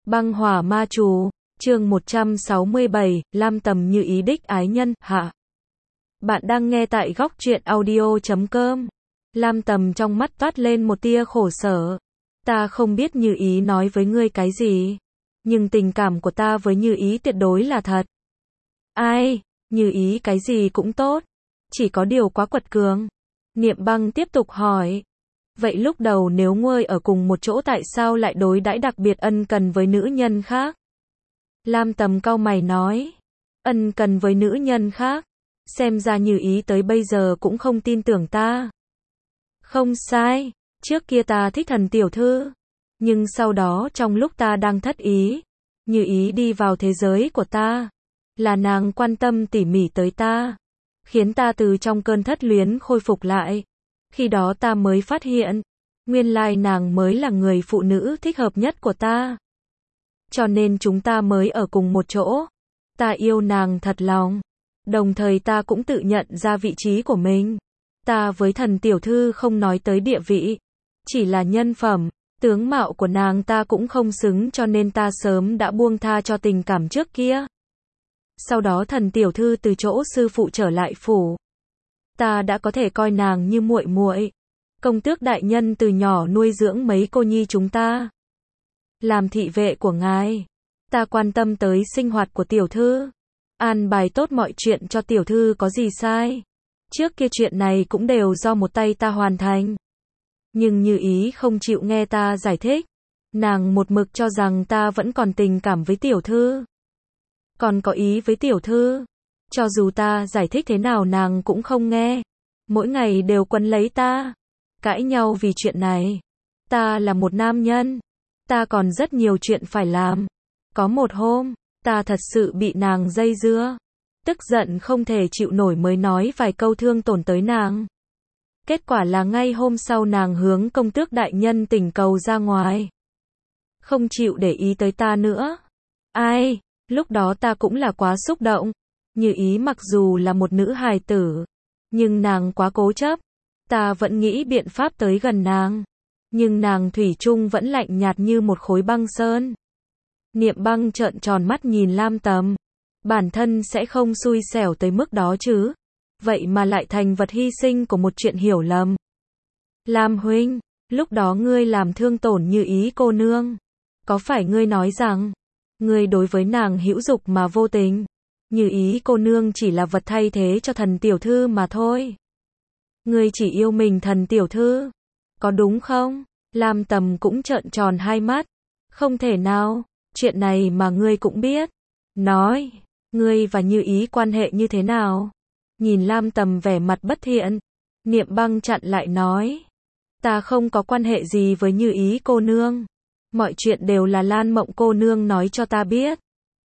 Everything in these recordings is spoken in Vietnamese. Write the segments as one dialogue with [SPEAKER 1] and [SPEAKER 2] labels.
[SPEAKER 1] Băng hỏa ma chú, chương 167, Lam Tầm như ý đích ái nhân, hạ. Bạn đang nghe tại góc truyện audio.com. Lam Tầm trong mắt toát lên một tia khổ sở. Ta không biết Như Ý nói với ngươi cái gì, nhưng tình cảm của ta với Như Ý tuyệt đối là thật. Ai, Như Ý cái gì cũng tốt, chỉ có điều quá quật cường. Niệm Băng tiếp tục hỏi. Vậy lúc đầu nếu ngươi ở cùng một chỗ tại sao lại đối đãi đặc biệt ân cần với nữ nhân khác? Lam Tầm cau mày nói. Ân cần với nữ nhân khác? Xem ra Như Ý tới bây giờ cũng không tin tưởng ta. Không sai, trước kia ta thích Thần tiểu thư, nhưng sau đó trong lúc ta đang thất ý, Như Ý đi vào thế giới của ta, là nàng quan tâm tỉ mỉ tới ta, khiến ta từ trong cơn thất luyến khôi phục lại. Khi đó ta mới phát hiện, nguyên lai nàng mới là người phụ nữ thích hợp nhất của ta. Cho nên chúng ta mới ở cùng một chỗ. Ta yêu nàng thật lòng. Đồng thời ta cũng tự nhận ra vị trí của mình. Ta với Thần tiểu thư không nói tới địa vị, chỉ là nhân phẩm, tướng mạo của nàng ta cũng không xứng, cho nên ta sớm đã buông tha cho tình cảm trước kia. Sau đó Thần tiểu thư từ chỗ sư phụ trở lại phủ, ta đã có thể coi nàng như muội muội. Công tước đại nhân từ nhỏ nuôi dưỡng mấy cô nhi chúng ta. Làm thị vệ của ngài, ta quan tâm tới sinh hoạt của tiểu thư, an bài tốt mọi chuyện cho tiểu thư có gì sai. Trước kia chuyện này cũng đều do một tay ta hoàn thành. Nhưng Như Ý không chịu nghe ta giải thích. Nàng một mực cho rằng ta vẫn còn tình cảm với tiểu thư, còn có ý với tiểu thư. Cho dù ta giải thích thế nào nàng cũng không nghe. Mỗi ngày đều quấn lấy ta, cãi nhau vì chuyện này. Ta là một nam nhân, ta còn rất nhiều chuyện phải làm. Có một hôm, ta thật sự bị nàng dây dưa, tức giận không thể chịu nổi mới nói vài câu thương tổn tới nàng. Kết quả là ngay hôm sau nàng hướng công tước đại nhân thỉnh cầu ra ngoài, không chịu để ý tới ta nữa. Ai, lúc đó ta cũng là quá xúc động. Như Ý mặc dù là một nữ hài tử, nhưng nàng quá cố chấp. Ta vẫn nghĩ biện pháp tới gần nàng, nhưng nàng thủy chung vẫn lạnh nhạt như một khối băng sơn. Niệm Băng trợn tròn mắt nhìn Lam Tầm. Bản thân sẽ không xui xẻo tới mức đó chứ, vậy mà lại thành vật hy sinh của một chuyện hiểu lầm. Lam huynh, lúc đó ngươi làm thương tổn Như Ý cô nương, có phải ngươi nói rằng ngươi đối với nàng hữu dục mà vô tình? Như Ý cô nương chỉ là vật thay thế cho Thần tiểu thư mà thôi. Ngươi chỉ yêu mình Thần tiểu thư, có đúng không? Lam Tầm cũng trợn tròn hai mắt. Không thể nào, chuyện này mà ngươi cũng biết. Nói, ngươi và Như Ý quan hệ như thế nào? Nhìn Lam Tầm vẻ mặt bất thiện, Niệm Băng chặn lại nói. Ta không có quan hệ gì với Như Ý cô nương. Mọi chuyện đều là Lan Mộng cô nương nói cho ta biết.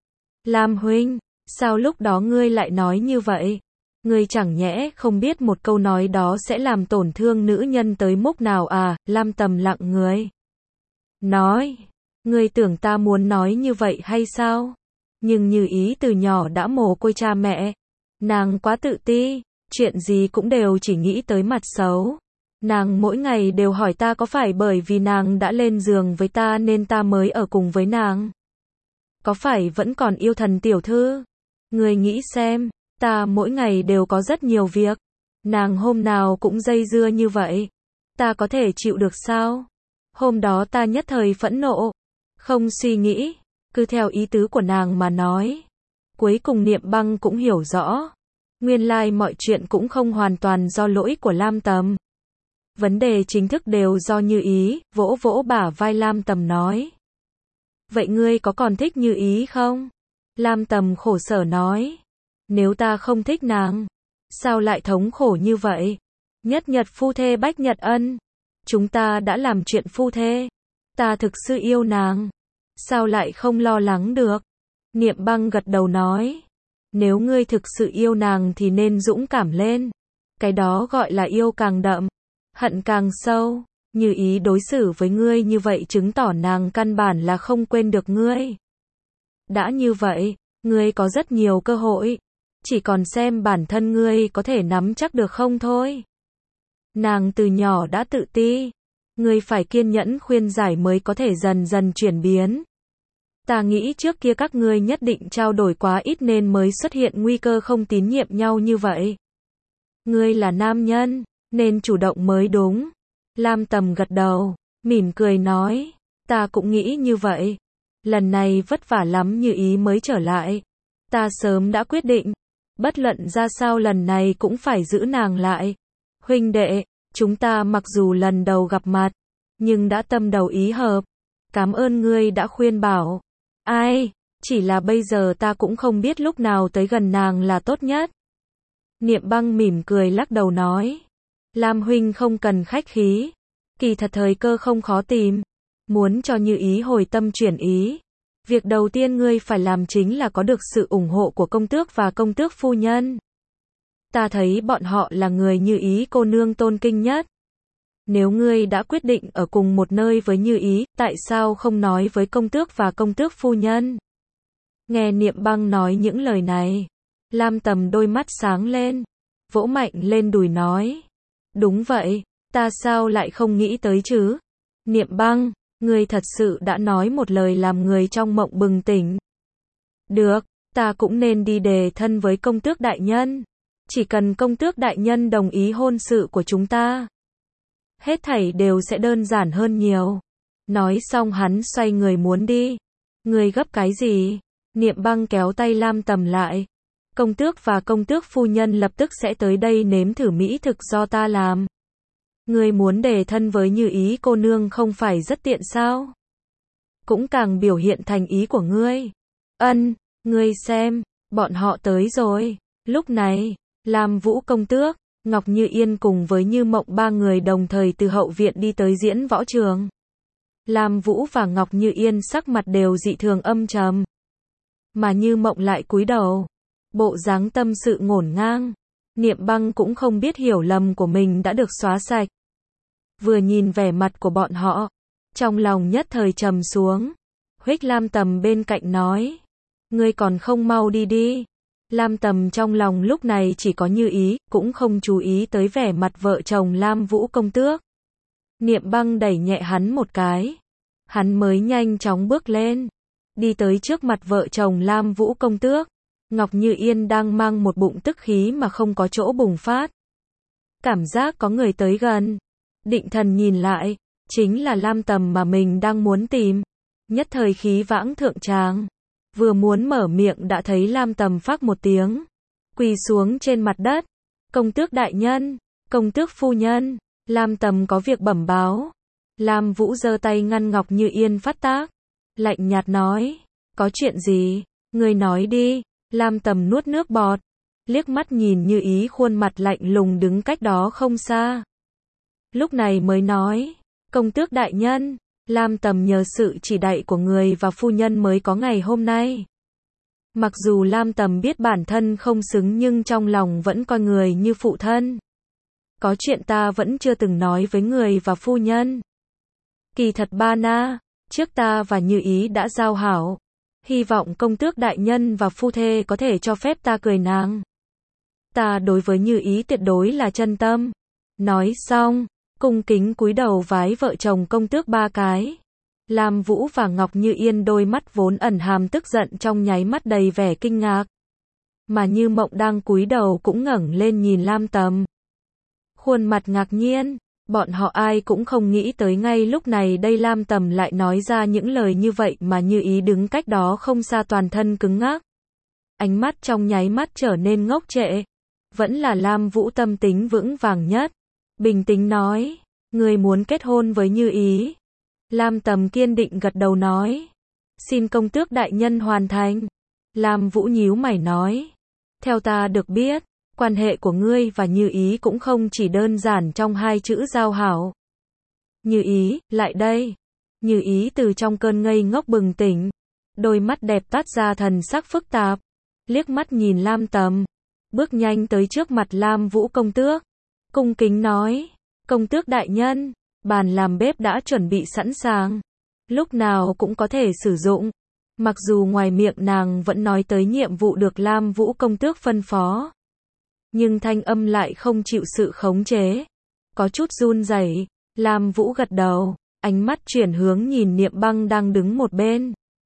[SPEAKER 1] Lam huynh, sao lúc đó ngươi lại nói như vậy? Ngươi chẳng nhẽ không biết một câu nói đó sẽ làm tổn thương nữ nhân tới mức nào à? Lam Tầm lặng người. Nói, ngươi tưởng ta muốn nói như vậy hay sao? Nhưng Như Ý từ nhỏ đã mồ côi cha mẹ. Nàng quá tự ti, chuyện gì cũng đều chỉ nghĩ tới mặt xấu. Nàng mỗi ngày đều hỏi ta có phải bởi vì nàng đã lên giường với ta nên ta mới ở cùng với nàng? Có phải vẫn còn yêu Thần tiểu thư? Ngươi nghĩ xem, ta mỗi ngày đều có rất nhiều việc. Nàng hôm nào cũng dây dưa như vậy. Ta có thể chịu được sao? Hôm đó ta nhất thời phẫn nộ, không suy nghĩ, cứ theo ý tứ của nàng mà nói. Cuối cùng Niệm Băng cũng hiểu rõ. Nguyên lai mọi chuyện cũng không hoàn toàn do lỗi của Lam Tầm. Vấn đề chính thức đều do Như Ý. Vỗ vỗ bả vai Lam Tầm nói. Vậy ngươi có còn thích Như Ý không? Lam Tầm khổ sở nói. Nếu ta không thích nàng, sao lại thống khổ như vậy? Nhất nhật phu thê bách nhật ân. Chúng ta đã làm chuyện phu thê. Ta thực sự yêu nàng, sao lại không lo lắng được? Niệm Băng gật đầu nói. Nếu ngươi thực sự yêu nàng thì nên dũng cảm lên. Cái đó gọi là yêu càng đậm, hận càng sâu. Như Ý đối xử với ngươi như vậy chứng tỏ nàng căn bản là không quên được ngươi. Đã như vậy, ngươi có rất nhiều cơ hội. Chỉ còn xem bản thân ngươi có thể nắm chắc được không thôi. Nàng từ nhỏ đã tự ti. Ngươi phải kiên nhẫn khuyên giải mới có thể dần dần chuyển biến. Ta nghĩ trước kia các ngươi nhất định trao đổi quá ít nên mới xuất hiện nguy cơ không tín nhiệm nhau như vậy. Ngươi là nam nhân, nên chủ động mới đúng. Lam Tầm gật đầu, mỉm cười nói, ta cũng nghĩ như vậy. Lần này vất vả lắm Như Ý mới trở lại. Ta sớm đã quyết định, bất luận ra sao lần này cũng phải giữ nàng lại. Huynh đệ, chúng ta mặc dù lần đầu gặp mặt, nhưng đã tâm đầu ý hợp. Cảm ơn ngươi đã khuyên bảo. Ai, chỉ là bây giờ ta cũng không biết lúc nào tới gần nàng là tốt nhất. Niệm Băng mỉm cười lắc đầu nói. Lam huynh không cần khách khí. Kỳ thật thời cơ không khó tìm. Muốn cho Như Ý hồi tâm chuyển ý. Việc đầu tiên ngươi phải làm chính là có được sự ủng hộ của công tước và công tước phu nhân. Ta thấy bọn họ là người Như Ý cô nương tôn kính nhất. Nếu ngươi đã quyết định ở cùng một nơi với Như Ý, tại sao không nói với công tước và công tước phu nhân? Nghe Niệm Băng nói những lời này, Lam Tầm đôi mắt sáng lên, vỗ mạnh lên đùi nói. Đúng vậy, ta sao lại không nghĩ tới chứ? Niệm Băng, ngươi thật sự đã nói một lời làm người trong mộng bừng tỉnh. Được, ta cũng nên đi đề thân với công tước đại nhân. Chỉ cần công tước đại nhân đồng ý hôn sự của chúng ta, hết thảy đều sẽ đơn giản hơn nhiều. Nói xong hắn xoay người muốn đi. Ngươi gấp cái gì? Niệm Băng kéo tay Lam Tầm lại. Công tước và công tước phu nhân lập tức sẽ tới đây nếm thử mỹ thực do ta làm. Ngươi muốn đề thân với Như Ý cô nương không phải rất tiện sao? Cũng càng biểu hiện thành ý của ngươi. Ân, ngươi xem, bọn họ tới rồi. Lúc này, Lam Vũ công tước, Ngọc Như Yên cùng với Như Mộng ba người đồng thời từ hậu viện đi tới diễn võ trường. Lam Vũ và Ngọc Như Yên sắc mặt đều dị thường âm trầm. Mà Như Mộng lại cúi đầu. Bộ dáng tâm sự ngổn ngang. Niệm Băng cũng không biết hiểu lầm của mình đã được xóa sạch. Vừa nhìn vẻ mặt của bọn họ, trong lòng nhất thời trầm xuống. Huých Lam Tầm bên cạnh nói. Ngươi còn không mau đi đi. Lam Tầm trong lòng lúc này chỉ có Như Ý, cũng không chú ý tới vẻ mặt vợ chồng Lam Vũ công tước. Niệm Băng đẩy nhẹ hắn một cái. Hắn mới nhanh chóng bước lên. Đi tới trước mặt vợ chồng Lam Vũ công tước. Ngọc Như Yên đang mang một bụng tức khí mà không có chỗ bùng phát. Cảm giác có người tới gần. Định thần nhìn lại, chính là Lam Tầm mà mình đang muốn tìm. Nhất thời khí vãng thượng tràng. Vừa muốn mở miệng đã thấy Lam Tầm phác một tiếng. Quỳ xuống trên mặt đất. Công tước đại nhân, công tước phu nhân, Lam Tầm có việc bẩm báo. Lam Vũ giơ tay ngăn Ngọc Như Yên phát tác. Lạnh nhạt nói. Có chuyện gì? Ngươi nói đi. Lam Tầm nuốt nước bọt. Liếc mắt nhìn Như Ý khuôn mặt lạnh lùng đứng cách đó không xa. Lúc này mới nói. Công tước đại nhân. Lam Tầm nhờ sự chỉ đậy của người và phu nhân mới có ngày hôm nay. Mặc dù Lam Tầm biết bản thân không xứng nhưng trong lòng vẫn coi người như phụ thân. Có chuyện ta vẫn chưa từng nói với người và phu nhân. Kỳ thật ba na, trước ta và Như Ý đã giao hảo. Hy vọng công tước đại nhân và phu thê có thể cho phép ta cười nàng. Ta đối với Như Ý tuyệt đối là chân tâm. Nói xong, cung kính cúi đầu vái vợ chồng công tước ba cái. Lam Vũ và Ngọc Như Yên đôi mắt vốn ẩn hàm tức giận trong nháy mắt đầy vẻ kinh ngạc. Mà Như Mộng đang cúi đầu cũng ngẩng lên nhìn Lam Tầm. Khuôn mặt ngạc nhiên, bọn họ ai cũng không nghĩ tới ngay lúc này đây Lam Tầm lại nói ra những lời như vậy mà Như Ý đứng cách đó không xa toàn thân cứng ngắc. Ánh mắt trong nháy mắt trở nên ngốc trệ. Vẫn là Lam Vũ tâm tính vững vàng nhất. Bình tĩnh nói, người muốn kết hôn với Như Ý. Lam Tầm kiên định gật đầu nói. Xin công tước đại nhân hoàn thành. Lam Vũ nhíu mày nói. Theo ta được biết, quan hệ của ngươi và Như Ý cũng không chỉ đơn giản trong hai chữ giao hảo. Như Ý, lại đây. Như Ý từ trong cơn ngây ngốc bừng tỉnh. Đôi mắt đẹp toát ra thần sắc phức tạp. Liếc mắt nhìn Lam Tầm. Bước nhanh tới trước mặt Lam Vũ công tước. Cung kính nói. Công tước đại nhân, bàn làm bếp đã chuẩn bị sẵn sàng. Lúc nào cũng có thể sử dụng. Mặc dù ngoài miệng nàng vẫn nói tới nhiệm vụ được Lam Vũ công tước phân phó. Nhưng thanh âm lại không chịu sự khống chế. Có chút run rẩy. Lam Vũ gật đầu. Ánh mắt chuyển hướng nhìn Niệm Băng đang đứng một bên.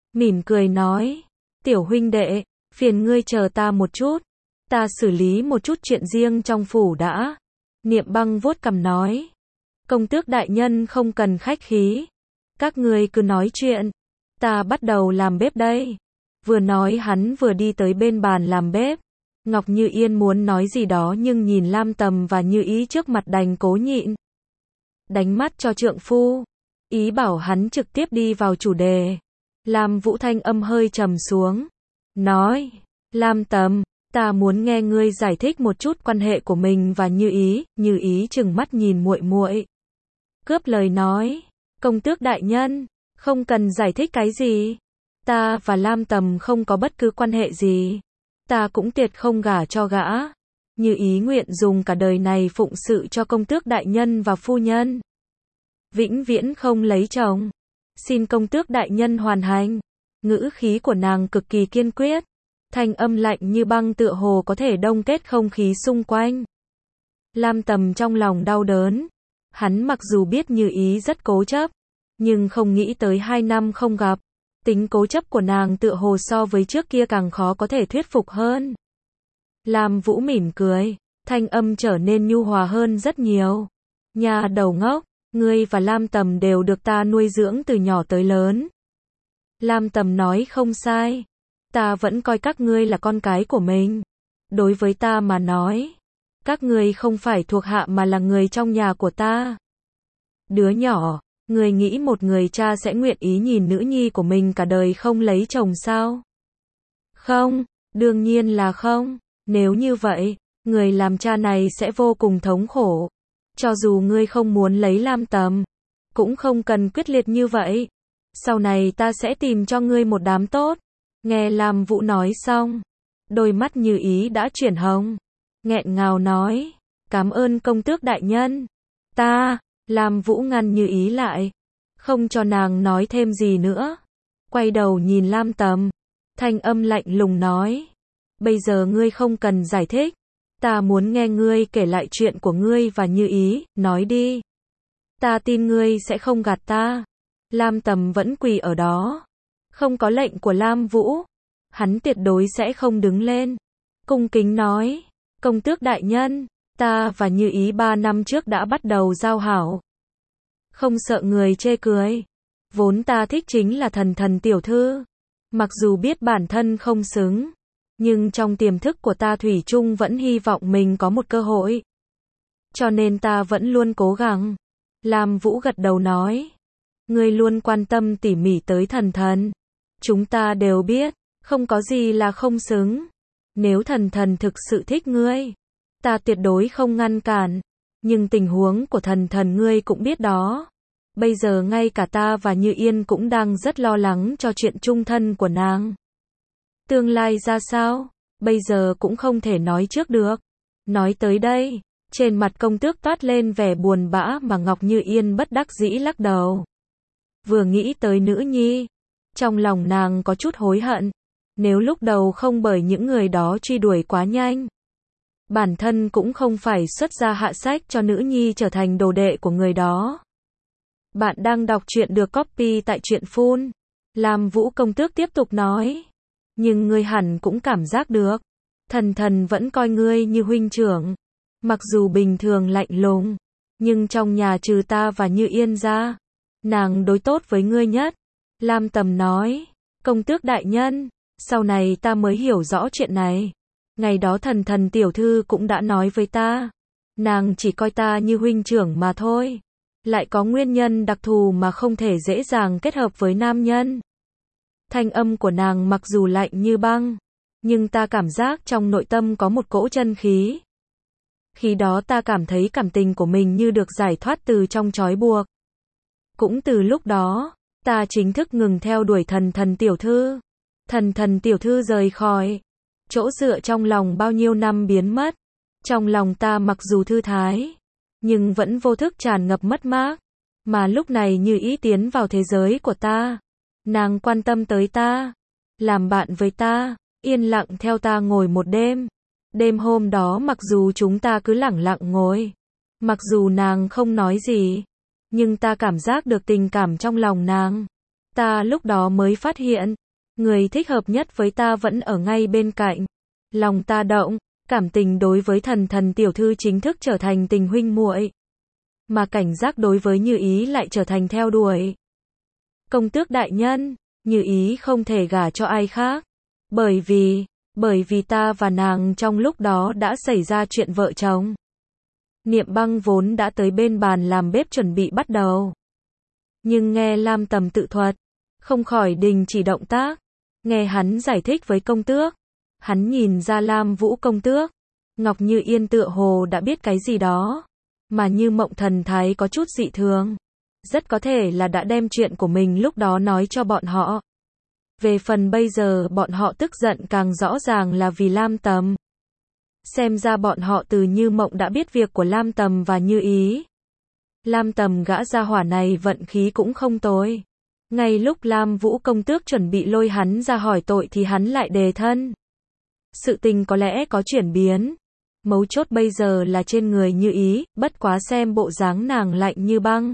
[SPEAKER 1] mỉm cười nói, tiểu huynh đệ, phiền ngươi chờ ta một chút, ta xử lý một chút chuyện riêng trong phủ đã. Niệm Băng vuốt cằm nói, công tước đại nhân không cần khách khí, các ngươi cứ nói chuyện, ta bắt đầu làm bếp đây. Vừa nói hắn vừa đi tới bên bàn làm bếp. Ngọc Như Yên muốn nói gì đó nhưng nhìn Lam Tầm và Như Ý trước mặt đành cố nhịn. Đánh mắt cho trượng phu, ý bảo hắn trực tiếp đi vào chủ đề. Lam Vũ thanh âm hơi trầm xuống, nói, Lam Tầm, ta muốn nghe ngươi giải thích một chút quan hệ của mình và Như Ý. Như Ý trừng mắt nhìn muội muội, cướp lời nói, công tước đại nhân, không cần giải thích cái gì. Ta và Lam Tầm không có bất cứ quan hệ gì. Ta cũng tuyệt không gả cho gã. Như Ý nguyện dùng cả đời này phụng sự cho công tước đại nhân và phu nhân. Vĩnh viễn không lấy chồng. Xin công tước đại nhân hoàn hành. Ngữ khí của nàng cực kỳ kiên quyết. Thanh âm lạnh như băng tựa hồ có thể đông kết không khí xung quanh. Lam Tầm trong lòng đau đớn. Hắn mặc dù biết Như Ý rất cố chấp, nhưng không nghĩ tới 2 năm không gặp. Tính cố chấp của nàng tựa hồ so với trước kia càng khó có thể thuyết phục hơn. Lam Vũ mỉm cười, thanh âm trở nên nhu hòa hơn rất nhiều. Nhà đầu ngốc, ngươi và Lam Tầm đều được ta nuôi dưỡng từ nhỏ tới lớn. Lam Tầm nói không sai. Ta vẫn coi các ngươi là con cái của mình. Đối với ta mà nói, các ngươi không phải thuộc hạ mà là người trong nhà của ta. Đứa nhỏ, người nghĩ một người cha sẽ nguyện ý nhìn nữ nhi của mình cả đời không lấy chồng sao? Không, đương nhiên là không. Nếu như vậy, người làm cha này sẽ vô cùng thống khổ. Cho dù ngươi không muốn lấy Lam Tầm, cũng không cần quyết liệt như vậy. Sau này ta sẽ tìm cho ngươi một đám tốt. Nghe Lam Vũ nói xong, đôi mắt Như Ý đã chuyển hồng, nghẹn ngào nói, cảm ơn công tước đại nhân. Lam Vũ ngăn Như Ý lại, không cho nàng nói thêm gì nữa. Quay đầu nhìn Lam Tầm, thanh âm lạnh lùng nói, bây giờ ngươi không cần giải thích, ta muốn nghe ngươi kể lại chuyện của ngươi và Như Ý, nói đi. Ta tin ngươi sẽ không gạt ta. Lam Tầm vẫn quỳ ở đó. Không có lệnh của Lam Vũ, hắn tuyệt đối sẽ không đứng lên. Cung kính nói, công tước đại nhân, ta và Như Ý 3 năm trước đã bắt đầu giao hảo. Không sợ người chê cười. Vốn ta thích chính là Thần tiểu thư. Mặc dù biết bản thân không xứng, nhưng trong tiềm thức của ta thủy chung vẫn hy vọng mình có một cơ hội. Cho nên ta vẫn luôn cố gắng. Lam Vũ gật đầu nói, ngươi luôn quan tâm tỉ mỉ tới Thần. Chúng ta đều biết, không có gì là không xứng. Nếu Thần thực sự thích ngươi, ta tuyệt đối không ngăn cản. Nhưng tình huống của Thần ngươi cũng biết đó. Bây giờ ngay cả ta và Như Yên cũng đang rất lo lắng cho chuyện chung thân của nàng. Tương lai ra sao, bây giờ cũng không thể nói trước được. Nói tới đây, trên mặt công tước toát lên vẻ buồn bã mà Ngọc Như Yên bất đắc dĩ lắc đầu. Vừa nghĩ tới nữ nhi, trong lòng nàng có chút hối hận. Nếu lúc đầu không bởi những người đó truy đuổi quá nhanh, bản thân cũng không phải xuất ra hạ sách cho nữ nhi trở thành đồ đệ của người đó. Bạn đang đọc truyện được copy tại truyện Phun. Lam Vũ công tước tiếp tục nói, nhưng ngươi hẳn cũng cảm giác được, Thần vẫn coi ngươi như huynh trưởng. Mặc dù bình thường lạnh lùng, nhưng trong nhà trừ ta và Như Yên ra, nàng đối tốt với ngươi nhất. Lam Tầm nói, công tước đại nhân, sau này ta mới hiểu rõ chuyện này. Ngày đó Thần tiểu thư cũng đã nói với ta, nàng chỉ coi ta như huynh trưởng mà thôi. Lại có nguyên nhân đặc thù mà không thể dễ dàng kết hợp với nam nhân. Thanh âm của nàng mặc dù lạnh như băng, nhưng ta cảm giác trong nội tâm có một cỗ chân khí. Khi đó ta cảm thấy cảm tình của mình như được giải thoát từ trong trói buộc. Cũng từ lúc đó, ta chính thức ngừng theo đuổi Thần tiểu thư. Thần tiểu thư rời khỏi chỗ dựa trong lòng bao nhiêu năm biến mất. Trong lòng ta mặc dù thư thái, nhưng vẫn vô thức tràn ngập mất mát. Mà lúc này Như Ý tiến vào thế giới của ta. Nàng quan tâm tới ta, làm bạn với ta, yên lặng theo ta ngồi một đêm. Đêm hôm đó mặc dù chúng ta cứ lẳng lặng ngồi, mặc dù nàng không nói gì, nhưng ta cảm giác được tình cảm trong lòng nàng. Ta lúc đó mới phát hiện, người thích hợp nhất với ta vẫn ở ngay bên cạnh. Lòng ta động, cảm tình đối với Thần tiểu thư chính thức trở thành tình huynh muội, mà cảnh giác đối với Như Ý lại trở thành theo đuổi. Công tước đại nhân, Như Ý không thể gả cho ai khác, bởi vì ta và nàng trong lúc đó đã xảy ra chuyện vợ chồng. Niệm Băng vốn đã tới bên bàn làm bếp chuẩn bị bắt đầu, nhưng nghe Lam Tầm tự thuật, không khỏi đình chỉ động tác. Nghe hắn giải thích với công tước, hắn nhìn ra Lam Vũ công tước, Ngọc Như Yên tựa hồ đã biết cái gì đó, mà Như Mộng thần thái có chút dị thường, rất có thể là đã đem chuyện của mình lúc đó nói cho bọn họ. Về phần bây giờ bọn họ tức giận càng rõ ràng là vì Lam Tầm. Xem ra bọn họ từ Như Mộng đã biết việc của Lam Tầm và Như Ý. Lam Tầm gã gia hỏa này vận khí cũng không tồi. Ngay lúc Lam Vũ công tước chuẩn bị lôi hắn ra hỏi tội thì hắn lại đề thân. Sự tình có lẽ có chuyển biến. Mấu chốt bây giờ là trên người Như Ý, bất quá xem bộ dáng nàng lạnh như băng,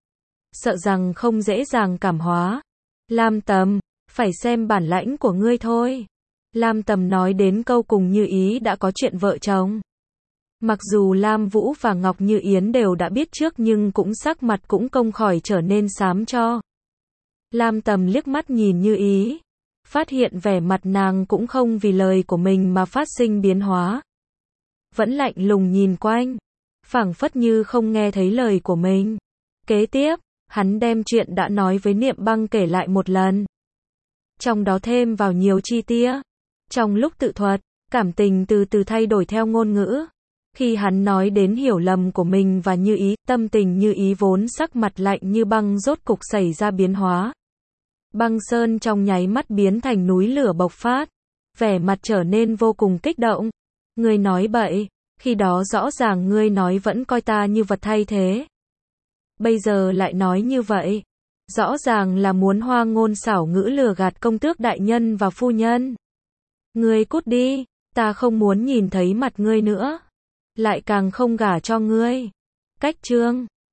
[SPEAKER 1] sợ rằng không dễ dàng cảm hóa. Lam Tầm, phải xem bản lãnh của ngươi thôi. Lam Tầm nói đến câu cùng Như Ý đã có chuyện vợ chồng. Mặc dù Lam Vũ và Ngọc Như Yến đều đã biết trước nhưng cũng sắc mặt cũng không khỏi trở nên xám cho. Lam Tầm liếc mắt nhìn Như Ý, phát hiện vẻ mặt nàng cũng không vì lời của mình mà phát sinh biến hóa. Vẫn lạnh lùng nhìn quanh, phảng phất như không nghe thấy lời của mình. Kế tiếp, hắn đem chuyện đã nói với Niệm Băng kể lại một lần, trong đó thêm vào nhiều chi tiết. Trong lúc tự thuật, cảm tình từ từ thay đổi theo ngôn ngữ. Khi hắn nói đến hiểu lầm của mình và Như Ý, tâm tình Như Ý vốn sắc mặt lạnh như băng rốt cục xảy ra biến hóa. Băng sơn trong nháy mắt biến thành núi lửa bộc phát, vẻ mặt trở nên vô cùng kích động. Ngươi nói bậy, khi đó rõ ràng ngươi nói vẫn coi ta như vật thay thế. Bây giờ lại nói như vậy, rõ ràng là muốn hoa ngôn xảo ngữ lừa gạt công tước đại nhân và phu nhân. Ngươi cút đi, ta không muốn nhìn thấy mặt ngươi nữa, lại càng không gả cho ngươi. Cách chương